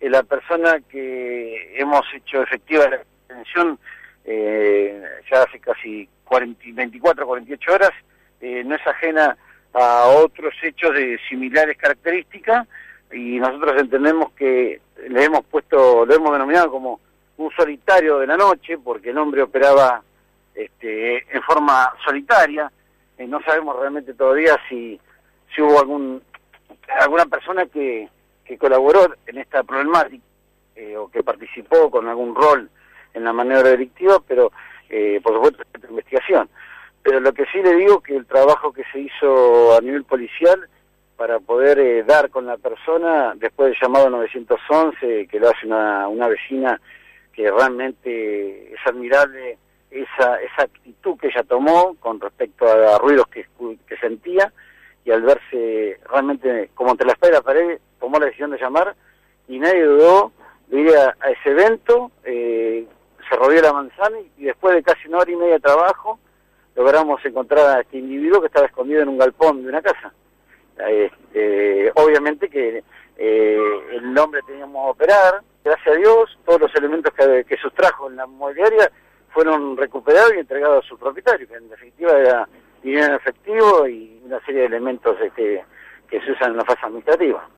la persona que hemos hecho efectiva la detención ya hace casi 24, 48 horas, no es ajena a otros hechos de similares características, y nosotros entendemos que lo hemos denominado como un solitario de la noche, porque el hombre operaba en forma solitaria. No sabemos realmente todavía si hubo alguna persona que colaboró en esta problemática o que participó con algún rol en la maniobra delictiva, pero por supuesto esta investigación. Pero lo que sí le digo que el trabajo que se hizo a nivel policial para poder dar con la persona, después del llamado 911, que lo hace una vecina, que realmente es admirable esa actitud que ella tomó con respecto a ruidos que sentía, y al verse realmente como entre la espada y la pared, tomó la decisión de llamar, y nadie dudó de ir a ese evento. Se rodeó la manzana, y después de casi 1 hora y media de trabajo, logramos encontrar a este individuo que estaba escondido en un galpón de una casa. Obviamente que el hombre teníamos que operar. Gracias a Dios, todos los elementos que sustrajo en la mobiliaria fueron recuperados y entregados a su propietario, que en definitiva era dinero en efectivo y una serie de elementos que se usan en la fase administrativa.